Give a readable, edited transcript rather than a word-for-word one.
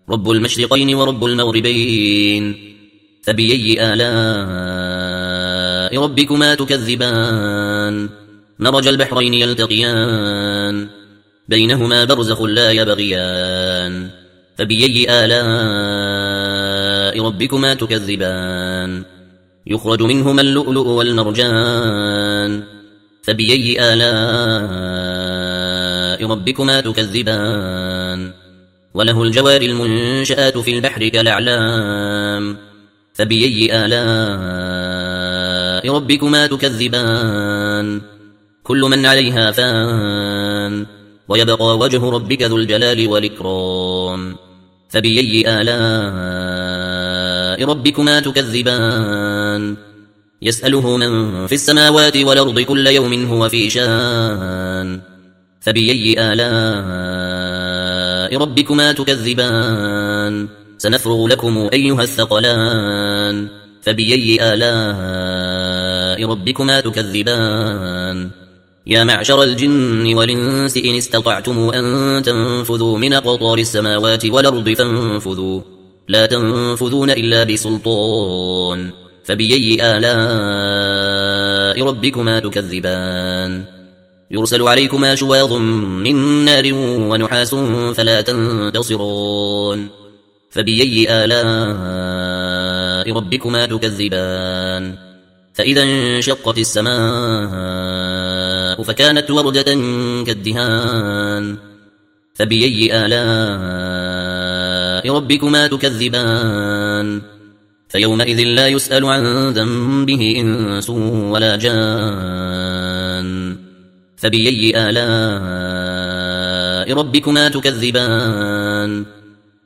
رب المشرقين ورب المغربين فبأي آلاء ربكما تكذبان مرج البحرين يلتقيان بينهما برزخ لا يبغيان فبأي آلاء ربكما تكذبان يخرج منهما اللؤلؤ والمرجان فبأي آلاء ربكما تكذبان وله الجوار المنشآت في البحر كالأعلام فبأي آلاء ربكما تكذبان كل من عليها فان ويبقى وجه ربك ذو الجلال والإكرام فبأي آلاء ربكما تكذبان يسأله من في السماوات والأرض كل يوم هو في شان فبأي آلاء ربكما تكذبان سنفرغ لكم أيها الثقلان فبأي آلاء ربكما تكذبان يا معشر الجن والإنس إن استطعتم أن تنفذوا من أقطار السماوات والأرض فانفذوا لا تنفذون إلا بسلطان فبأي آلاء ربكما تكذبان يرسل عليكما شواظ من نار ونحاس فلا تنتصرون فبأي آلاء ربكما تكذبان فإذا انشقت السماء فكانت وردة كالدهان فبأي آلاء ربكما تكذبان فيومئذ لا يسأل عن ذنبه إنس ولا جان فبأي آلاء ربكما تكذبان